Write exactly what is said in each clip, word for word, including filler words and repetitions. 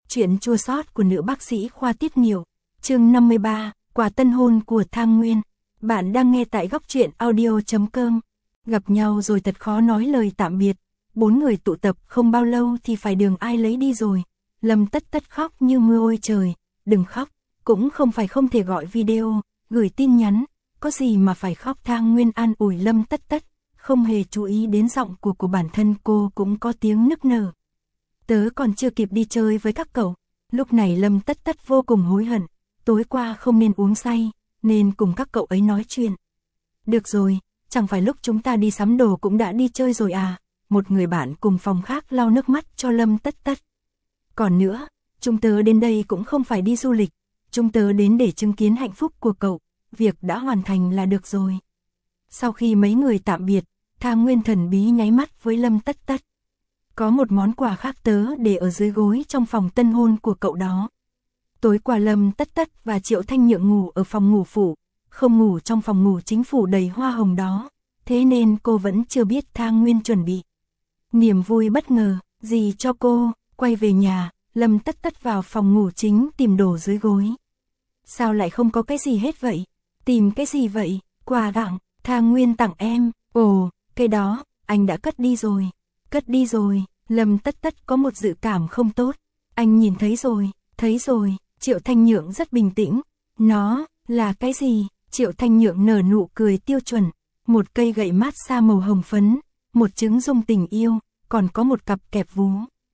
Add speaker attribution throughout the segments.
Speaker 1: Chuyện chua xót của nữ bác sĩ khoa tiết niệu. Chương năm mươi ba, quà tân hôn của Thang Nguyên. Bạn đang nghe tại góc truyện audio chấm com. Gặp nhau rồi thật khó nói lời tạm biệt. Bốn người tụ tập không bao lâu thì phải đường ai lấy đi rồi. Lâm Tất Tất khóc như mưa ôi trời. Đừng khóc, cũng không phải không thể gọi video, gửi tin nhắn. Có gì mà phải khóc. Thang Nguyên an ủi Lâm Tất Tất, không hề chú ý đến giọng của của bản thân cô cũng có tiếng nức nở. Tớ còn chưa kịp đi chơi với các cậu. Lúc này Lâm Tất Tất vô cùng hối hận. Tối qua không nên uống say, nên cùng các cậu ấy nói chuyện. Được rồi, chẳng phải lúc chúng ta đi sắm đồ cũng đã đi chơi rồi à? Một người bạn cùng phòng khác lau nước mắt cho Lâm Tất Tất. Còn nữa, chúng tớ đến đây cũng không phải đi du lịch. Chúng tớ đến để chứng kiến hạnh phúc của cậu. Việc đã hoàn thành là được rồi. Sau khi mấy người tạm biệt, Thang Nguyên thần bí nháy mắt với Lâm Tất Tất. Có một món quà khác tớ để ở dưới gối trong phòng tân hôn của cậu đó. Tối qua Lâm Tất Tất và Triệu Thanh Nhượng ngủ ở phòng ngủ phụ, không ngủ trong phòng ngủ chính phủ đầy hoa hồng đó, thế nên cô vẫn chưa biết Thang Nguyên chuẩn bị. Niềm vui bất ngờ, gì cho cô, quay về nhà, Lâm Tất Tất vào phòng ngủ chính tìm đồ dưới gối. Sao lại không có cái gì hết vậy? Tìm cái gì vậy? Quà tặng, Thang Nguyên tặng em. Ồ, cái đó, anh đã cất đi rồi. Cất đi rồi, Lâm Tất Tất có một dự cảm không tốt. Anh nhìn thấy rồi, thấy rồi. Triệu Thanh Nhượng rất bình tĩnh. Nó, là cái gì? Triệu Thanh Nhượng nở nụ cười tiêu chuẩn. Một cây gậy mát xa màu hồng phấn, một trứng dung tình yêu, còn có một cặp kẹp vú.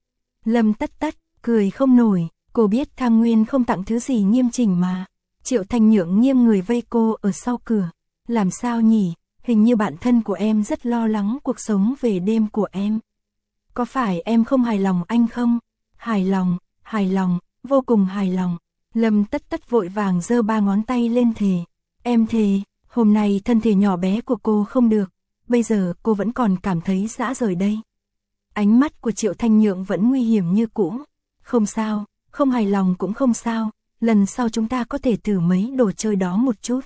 Speaker 1: Lâm Tất Tất, cười không nổi, cô biết Thang Nguyên không tặng thứ gì nghiêm chỉnh mà. Triệu Thanh Nhượng nghiêm người vây cô ở sau cửa. Làm sao nhỉ? Hình như bạn thân của em rất lo lắng cuộc sống về đêm của em. Có phải em không hài lòng anh không? Hài lòng, hài lòng, vô cùng hài lòng. Lâm Tất Tất vội vàng giơ ba ngón tay lên thề. Em thề, hôm nay thân thể nhỏ bé của cô không được. Bây giờ cô vẫn còn cảm thấy rã rời đây. Ánh mắt của Triệu Thanh Nhượng vẫn nguy hiểm như cũ. Không sao, không hài lòng cũng không sao. Lần sau chúng ta có thể thử mấy đồ chơi đó một chút.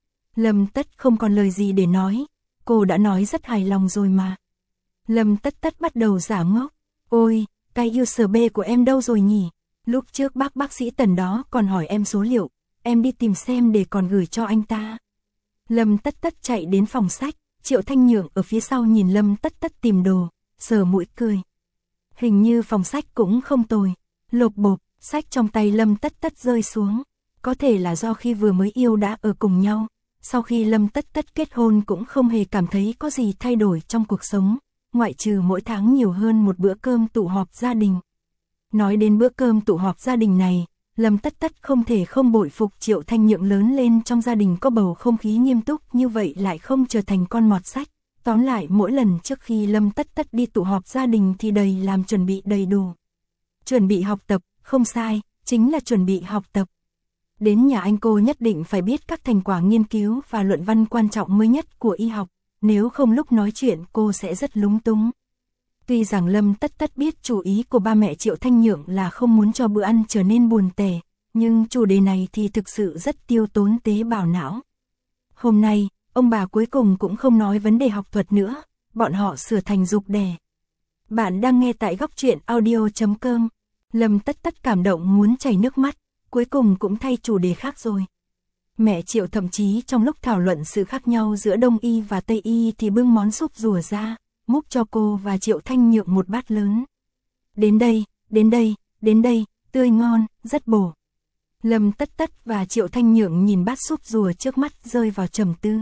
Speaker 1: Lâm Tất không còn lời gì để nói. Cô đã nói rất hài lòng rồi mà. Lâm Tất Tất bắt đầu giả ngốc. Ôi, cái u ét bê của em đâu rồi nhỉ? Lúc trước bác bác sĩ Tần đó còn hỏi em số liệu. Em đi tìm xem để còn gửi cho anh ta. Lâm Tất Tất chạy đến phòng sách. Triệu Thanh Nhượng ở phía sau nhìn Lâm Tất Tất tìm đồ, sờ mũi cười. Hình như phòng sách cũng không tồi. Lộp bộp, sách trong tay Lâm Tất Tất rơi xuống. Có thể là do khi vừa mới yêu đã ở cùng nhau. Sau khi Lâm Tất Tất kết hôn cũng không hề cảm thấy có gì thay đổi trong cuộc sống, ngoại trừ mỗi tháng nhiều hơn một bữa cơm tụ họp gia đình. Nói đến bữa cơm tụ họp gia đình này, Lâm Tất Tất không thể không bội phục Triệu Thanh Nhượng lớn lên trong gia đình có bầu không khí nghiêm túc như vậy lại không trở thành con mọt sách. Tóm lại mỗi lần trước khi Lâm Tất Tất đi tụ họp gia đình thì đầy làm chuẩn bị đầy đủ. Chuẩn bị học tập, không sai, chính là chuẩn bị học tập. Đến nhà anh cô nhất định phải biết các thành quả nghiên cứu và luận văn quan trọng mới nhất của y học, nếu không lúc nói chuyện cô sẽ rất lúng túng. Tuy rằng Lâm Tất Tất biết chủ ý của ba mẹ Triệu Thanh Nhượng là không muốn cho bữa ăn trở nên buồn tẻ, nhưng chủ đề này thì thực sự rất tiêu tốn tế bào não. Hôm nay, ông bà cuối cùng cũng không nói vấn đề học thuật nữa, bọn họ sửa thành dục đẻ. Bạn đang nghe tại góc truyện audio chấm com. Lâm Tất Tất cảm động muốn chảy nước mắt. Cuối cùng cũng thay chủ đề khác rồi. Mẹ Triệu thậm chí trong lúc thảo luận sự khác nhau giữa Đông y và Tây y thì bưng món súp rùa ra, múc cho cô và Triệu Thanh Nhượng một bát lớn. Đến đây, đến đây, đến đây, tươi ngon, rất bổ. Lâm Tất Tất và Triệu Thanh Nhượng nhìn bát súp rùa trước mắt rơi vào trầm tư.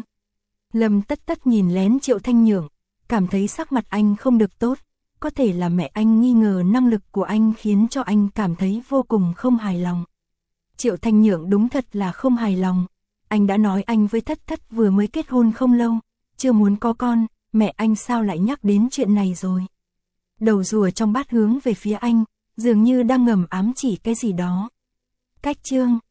Speaker 1: Lâm Tất Tất nhìn lén Triệu Thanh Nhượng, cảm thấy sắc mặt anh không được tốt. Có thể là mẹ anh nghi ngờ năng lực của anh khiến cho anh cảm thấy vô cùng không hài lòng. Triệu Thanh Nhượng đúng thật là không hài lòng. Anh đã nói anh với Thất Thất vừa mới kết hôn không lâu, chưa muốn có con, mẹ anh sao lại nhắc đến chuyện này rồi. Đầu rùa trong bát hướng về phía anh, dường như đang ngầm ám chỉ cái gì đó. Cách chương